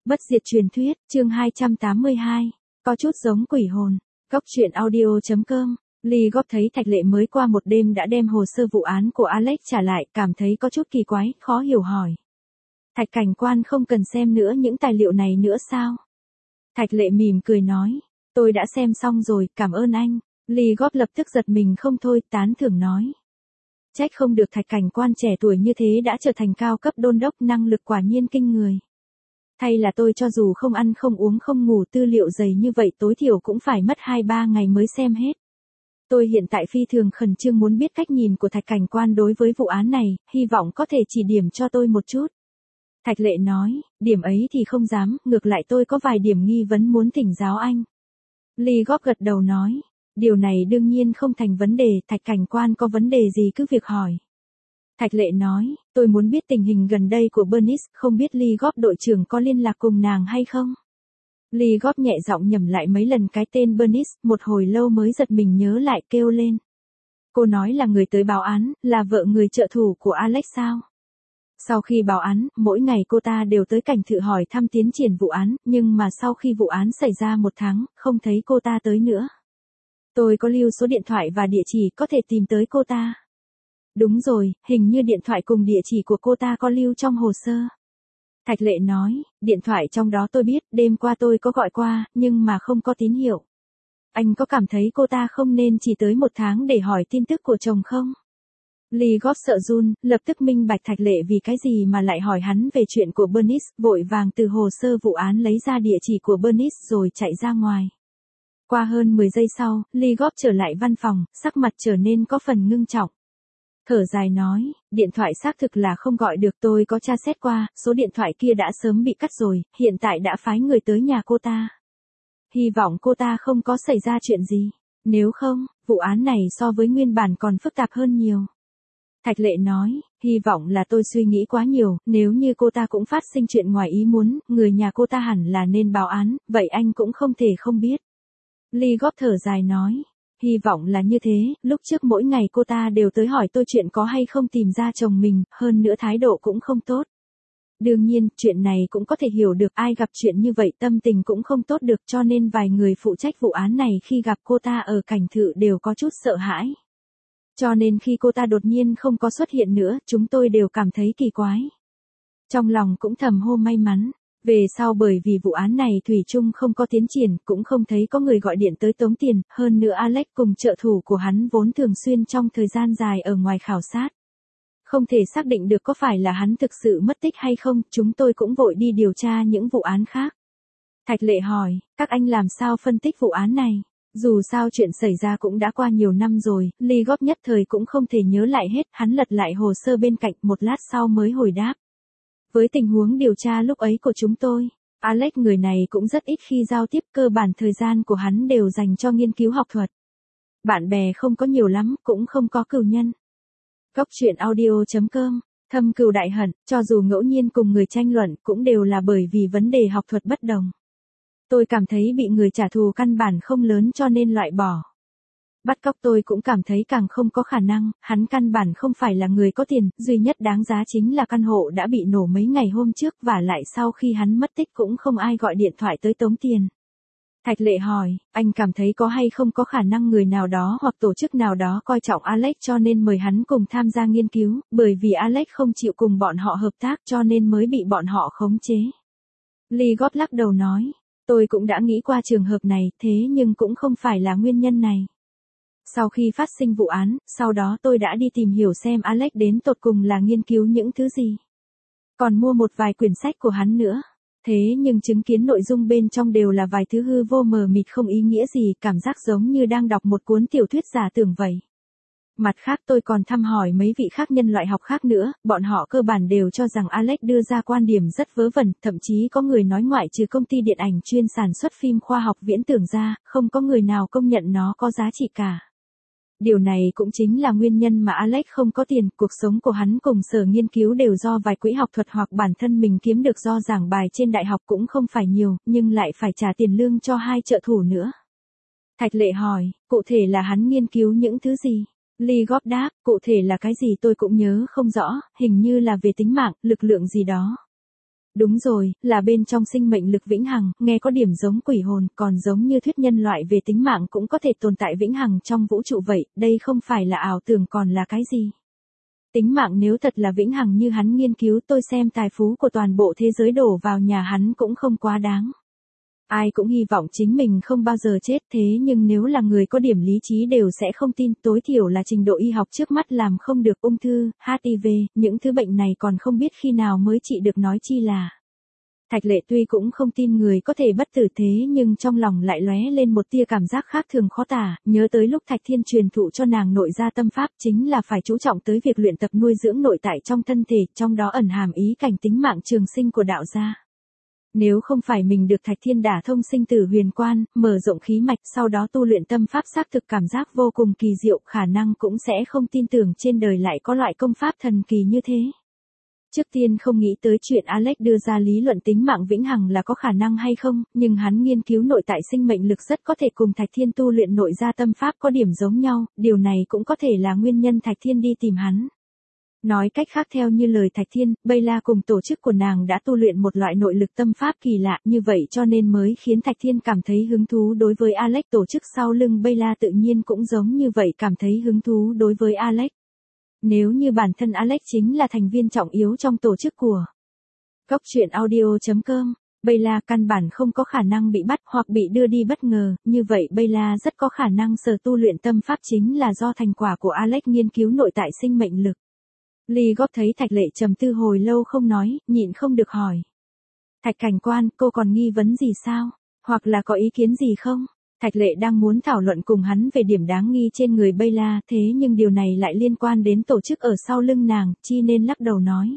Bất diệt truyền thuyết, chương 282, có chút giống quỷ hồn. Góc truyện audio.com. Lee Goff thấy Thạch Lệ mới qua một đêm đã đem hồ sơ vụ án của Alex trả lại, cảm thấy có chút kỳ quái, khó hiểu hỏi. Thạch cảnh quan không cần xem nữa những tài liệu này nữa sao? Thạch Lệ mỉm cười nói, tôi đã xem xong rồi, cảm ơn anh. Lee Goff lập tức giật mình không thôi, tán thưởng nói. Trách không được Thạch cảnh quan trẻ tuổi như thế đã trở thành cao cấp đôn đốc, năng lực quả nhiên kinh người. Thay là tôi cho dù không ăn không uống không ngủ, tư liệu dày như vậy tối thiểu cũng phải mất 2-3 ngày mới xem hết. Tôi hiện tại phi thường khẩn trương muốn biết cách nhìn của Thạch cảnh quan đối với vụ án này, hy vọng có thể chỉ điểm cho tôi một chút. Thạch Lệ nói, điểm ấy thì không dám, ngược lại tôi có vài điểm nghi vấn muốn thỉnh giáo anh. Lee Goff gật đầu nói, điều này đương nhiên không thành vấn đề, Thạch cảnh quan có vấn đề gì cứ việc hỏi. Thạch Lệ nói, tôi muốn biết tình hình gần đây của Bernice, không biết Lee Goff đội trưởng có liên lạc cùng nàng hay không? Lee Goff nhẹ giọng nhẩm lại mấy lần cái tên Bernice, một hồi lâu mới giật mình nhớ lại, kêu lên. Cô nói là người tới báo án, là vợ người trợ thủ của Alex sao? Sau khi báo án, mỗi ngày cô ta đều tới cảnh thự hỏi thăm tiến triển vụ án, nhưng mà sau khi vụ án xảy ra 1 tháng, không thấy cô ta tới nữa. Tôi có lưu số điện thoại và địa chỉ có thể tìm tới cô ta. Đúng rồi, hình như điện thoại cùng địa chỉ của cô ta có lưu trong hồ sơ. Thạch Lệ nói, điện thoại trong đó tôi biết, đêm qua tôi có gọi qua, nhưng mà không có tín hiệu. Anh có cảm thấy cô ta không nên chỉ tới 1 tháng để hỏi tin tức của chồng không? Lee Goff sợ run, lập tức minh bạch Thạch Lệ vì cái gì mà lại hỏi hắn về chuyện của Bernice, vội vàng từ hồ sơ vụ án lấy ra địa chỉ của Bernice rồi chạy ra ngoài. Qua hơn 10 giây sau, Lee Goff trở lại văn phòng, sắc mặt trở nên có phần ngưng trọng. Thở dài nói, điện thoại xác thực là không gọi được, tôi có tra xét qua, số điện thoại kia đã sớm bị cắt rồi, hiện tại đã phái người tới nhà cô ta. Hy vọng cô ta không có xảy ra chuyện gì, nếu không, vụ án này so với nguyên bản còn phức tạp hơn nhiều. Thạch Lệ nói, hy vọng là tôi suy nghĩ quá nhiều, nếu như cô ta cũng phát sinh chuyện ngoài ý muốn, người nhà cô ta hẳn là nên báo án, vậy anh cũng không thể không biết. Lee Goff thở dài nói. Hy vọng là như thế, lúc trước mỗi ngày cô ta đều tới hỏi tôi chuyện có hay không tìm ra chồng mình, hơn nữa thái độ cũng không tốt. Đương nhiên, chuyện này cũng có thể hiểu được, ai gặp chuyện như vậy tâm tình cũng không tốt được, cho nên vài người phụ trách vụ án này khi gặp cô ta ở cảnh thự đều có chút sợ hãi. Cho nên khi cô ta đột nhiên không có xuất hiện nữa, chúng tôi đều cảm thấy kỳ quái. Trong lòng cũng thầm hô may mắn. Về sau bởi vì vụ án này thủy chung không có tiến triển, cũng không thấy có người gọi điện tới tống tiền, hơn nữa Alex cùng trợ thủ của hắn vốn thường xuyên trong thời gian dài ở ngoài khảo sát. Không thể xác định được có phải là hắn thực sự mất tích hay không, chúng tôi cũng vội đi điều tra những vụ án khác. Thạch Lệ hỏi, các anh làm sao phân tích vụ án này? Dù sao chuyện xảy ra cũng đã qua nhiều năm rồi, Lee Goff nhất thời cũng không thể nhớ lại hết, hắn lật lại hồ sơ bên cạnh, một lát sau mới hồi đáp. Với tình huống điều tra lúc ấy của chúng tôi, Alex người này cũng rất ít khi giao tiếp, cơ bản thời gian của hắn đều dành cho nghiên cứu học thuật. Bạn bè không có nhiều lắm, cũng không có cừu nhân. Góc truyện audio.com, thâm cừu đại hận, cho dù ngẫu nhiên cùng người tranh luận cũng đều là bởi vì vấn đề học thuật bất đồng. Tôi cảm thấy bị người trả thù căn bản không lớn cho nên loại bỏ. Bắt cóc tôi cũng cảm thấy càng không có khả năng, hắn căn bản không phải là người có tiền, duy nhất đáng giá chính là căn hộ đã bị nổ mấy ngày hôm trước, và lại sau khi hắn mất tích cũng không ai gọi điện thoại tới tống tiền. Thạch Lệ hỏi, anh cảm thấy có hay không có khả năng người nào đó hoặc tổ chức nào đó coi trọng Alex cho nên mời hắn cùng tham gia nghiên cứu, bởi vì Alex không chịu cùng bọn họ hợp tác cho nên mới bị bọn họ khống chế. Lee Goff lắc đầu nói, tôi cũng đã nghĩ qua trường hợp này, thế nhưng cũng không phải là nguyên nhân này. Sau khi phát sinh vụ án, sau đó tôi đã đi tìm hiểu xem Alex đến tột cùng là nghiên cứu những thứ gì. Còn mua một vài quyển sách của hắn nữa. Thế nhưng chứng kiến nội dung bên trong đều là vài thứ hư vô mờ mịt không ý nghĩa gì, cảm giác giống như đang đọc một cuốn tiểu thuyết giả tưởng vậy. Mặt khác tôi còn thăm hỏi mấy vị khác nhân loại học khác nữa, bọn họ cơ bản đều cho rằng Alex đưa ra quan điểm rất vớ vẩn, thậm chí có người nói ngoại trừ công ty điện ảnh chuyên sản xuất phim khoa học viễn tưởng ra, không có người nào công nhận nó có giá trị cả. Điều này cũng chính là nguyên nhân mà Alex không có tiền, cuộc sống của hắn cùng sở nghiên cứu đều do vài quỹ học thuật hoặc bản thân mình kiếm được do giảng bài trên đại học cũng không phải nhiều, nhưng lại phải trả tiền lương cho 2 trợ thủ nữa. Thạch Lệ hỏi, cụ thể là hắn nghiên cứu những thứ gì? Lee Goff đáp, cụ thể là cái gì tôi cũng nhớ không rõ, hình như là về tính mạng, lực lượng gì đó. Đúng rồi, là bên trong sinh mệnh lực vĩnh hằng, nghe có điểm giống quỷ hồn, còn giống như thuyết nhân loại về tính mạng cũng có thể tồn tại vĩnh hằng trong vũ trụ vậy, đây không phải là ảo tưởng còn là cái gì. Tính mạng nếu thật là vĩnh hằng như hắn nghiên cứu, tôi xem tài phú của toàn bộ thế giới đổ vào nhà hắn cũng không quá đáng. Ai cũng hy vọng chính mình không bao giờ chết, thế nhưng nếu là người có điểm lý trí đều sẽ không tin, tối thiểu là trình độ y học trước mắt làm không được, ung thư, HIV, những thứ bệnh này còn không biết khi nào mới trị được nói chi là. Thạch Lệ tuy cũng không tin người có thể bất tử, thế nhưng trong lòng lại lóe lên một tia cảm giác khác thường khó tả, nhớ tới lúc Thạch Thiên truyền thụ cho nàng nội gia tâm pháp chính là phải chú trọng tới việc luyện tập nuôi dưỡng nội tại trong thân thể, trong đó ẩn hàm ý cảnh tính mạng trường sinh của đạo gia. Nếu không phải mình được Thạch Thiên đả thông sinh tử huyền quan, mở rộng khí mạch, sau đó tu luyện tâm pháp xác thực cảm giác vô cùng kỳ diệu, khả năng cũng sẽ không tin tưởng trên đời lại có loại công pháp thần kỳ như thế. Trước tiên không nghĩ tới chuyện Alex đưa ra lý luận tính mạng vĩnh hằng là có khả năng hay không, nhưng hắn nghiên cứu nội tại sinh mệnh lực rất có thể cùng Thạch Thiên tu luyện nội gia tâm pháp có điểm giống nhau, điều này cũng có thể là nguyên nhân Thạch Thiên đi tìm hắn. Nói cách khác, theo như lời Thạch Thiên, Beyla cùng tổ chức của nàng đã tu luyện một loại nội lực tâm pháp kỳ lạ, như vậy cho nên mới khiến Thạch Thiên cảm thấy hứng thú đối với Alex, tổ chức sau lưng Beyla tự nhiên cũng giống như vậy cảm thấy hứng thú đối với Alex. Nếu như bản thân Alex chính là thành viên trọng yếu trong tổ chức của Góc Truyện Audio.com, Beyla căn bản không có khả năng bị bắt hoặc bị đưa đi bất ngờ, như vậy Beyla rất có khả năng sở tu luyện tâm pháp chính là do thành quả của Alex nghiên cứu nội tại sinh mệnh lực. Lee Góp thấy Thạch Lệ trầm tư hồi lâu không nói, nhịn không được hỏi. Thạch cảnh quan, cô còn nghi vấn gì sao? Hoặc là có ý kiến gì không? Thạch Lệ đang muốn thảo luận cùng hắn về điểm đáng nghi trên người Beyla, thế nhưng điều này lại liên quan đến tổ chức ở sau lưng nàng, chi nên lắc đầu nói.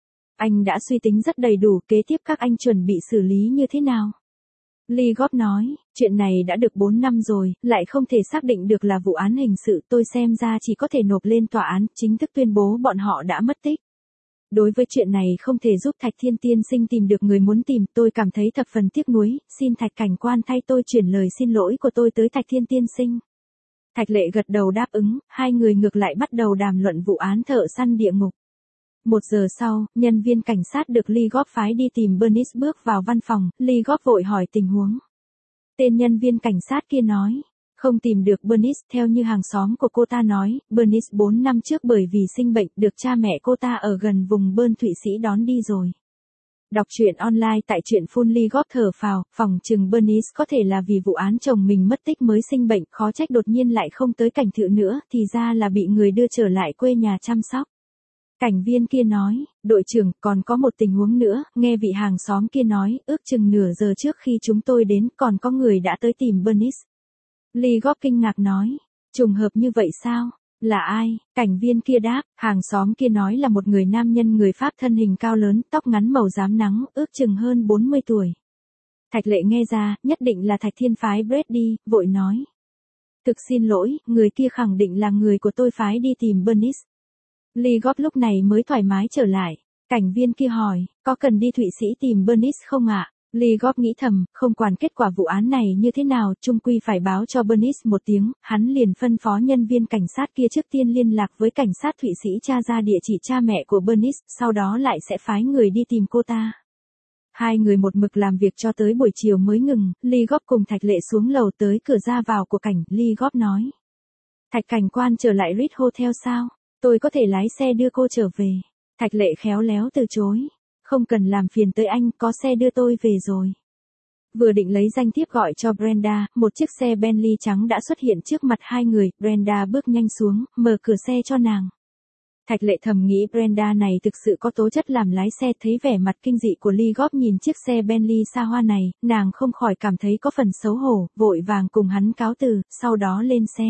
Anh đã suy tính rất đầy đủ, kế tiếp các anh chuẩn bị xử lý như thế nào? Lee Góp nói, chuyện này đã được 4 năm rồi, lại không thể xác định được là vụ án hình sự, tôi xem ra chỉ có thể nộp lên tòa án, chính thức tuyên bố bọn họ đã mất tích. Đối với chuyện này không thể giúp Thạch Thiên tiên sinh tìm được người muốn tìm, tôi cảm thấy thập phần tiếc nuối, xin Thạch cảnh quan thay tôi chuyển lời xin lỗi của tôi tới Thạch Thiên tiên sinh. Thạch Lệ gật đầu đáp ứng, hai người ngược lại bắt đầu đàm luận vụ án thợ săn địa ngục. 1 giờ sau, nhân viên cảnh sát được Lee Góp phái đi tìm Bernice bước vào văn phòng, Lee Góp vội hỏi tình huống. Tên nhân viên cảnh sát kia nói, không tìm được Bernice, theo như hàng xóm của cô ta nói, Bernice 4 năm trước bởi vì sinh bệnh được cha mẹ cô ta ở gần vùng Bơn Thụy Sĩ đón đi rồi. Đọc truyện online tại truyện Phun, Lee Góp thở phào, phỏng chừng Bernice có thể là vì vụ án chồng mình mất tích mới sinh bệnh, khó trách đột nhiên lại không tới cảnh thự nữa, thì ra là bị người đưa trở lại quê nhà chăm sóc. Cảnh viên kia nói, đội trưởng, còn có một tình huống nữa, nghe vị hàng xóm kia nói, ước chừng nửa giờ trước khi chúng tôi đến, còn có người đã tới tìm Bernice. Lee Góp kinh ngạc nói, trùng hợp như vậy sao? Là ai? Cảnh viên kia đáp, hàng xóm kia nói là một người nam nhân người Pháp thân hình cao lớn, tóc ngắn màu rám nắng, ước chừng hơn 40 tuổi. Thạch Lệ nghe ra, nhất định là Thạch Thiên phái Brady, vội nói. Thực xin lỗi, người kia khẳng định là người của tôi phái đi tìm Bernice. Lee Góp lúc này mới thoải mái trở lại. Cảnh viên kia hỏi, có cần đi Thụy Sĩ tìm Bernice không ạ? Lee Góp nghĩ thầm, không quản kết quả vụ án này như thế nào, chung quy phải báo cho Bernice một tiếng, hắn liền phân phó nhân viên cảnh sát kia trước tiên liên lạc với cảnh sát Thụy Sĩ tra ra địa chỉ cha mẹ của Bernice, sau đó lại sẽ phái người đi tìm cô ta. Hai người một mực làm việc cho tới buổi chiều mới ngừng, Lee Góp cùng Thạch Lệ xuống lầu tới cửa ra vào của cảnh, Lee Góp nói. Thạch cảnh quan trở lại Ritz Hotel sao? Tôi có thể lái xe đưa cô trở về. Thạch Lệ khéo léo từ chối. Không cần làm phiền tới anh, có xe đưa tôi về rồi. Vừa định lấy danh thiếp gọi cho Brenda, một chiếc xe Bentley trắng đã xuất hiện trước mặt hai người, Brenda bước nhanh xuống, mở cửa xe cho nàng. Thạch Lệ thầm nghĩ Brenda này thực sự có tố chất làm lái xe, thấy vẻ mặt kinh dị của Lee Góp nhìn chiếc xe Bentley xa hoa này, nàng không khỏi cảm thấy có phần xấu hổ, vội vàng cùng hắn cáo từ, sau đó lên xe.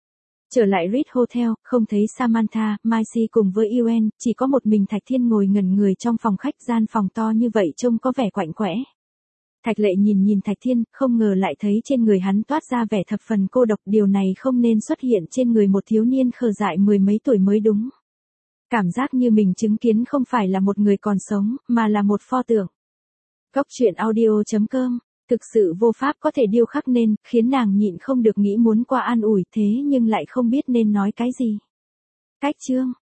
Trở lại Ritz Hotel, không thấy Samantha, Maisie cùng với Yuen, chỉ có một mình Thạch Thiên ngồi ngẩn người trong phòng khách, gian phòng to như vậy trông có vẻ quạnh quẽ. Thạch Lệ nhìn Thạch Thiên, không ngờ lại thấy trên người hắn toát ra vẻ thập phần cô độc, điều này không nên xuất hiện trên người một thiếu niên khờ dại mười mấy tuổi mới đúng. Cảm giác như mình chứng kiến không phải là một người còn sống, mà là một pho tượng. Góc Truyện Audio.com, thực sự vô pháp có thể điêu khắc nên, khiến nàng nhịn không được nghĩ muốn qua an ủi, thế nhưng lại không biết nên nói cái gì. Cách chương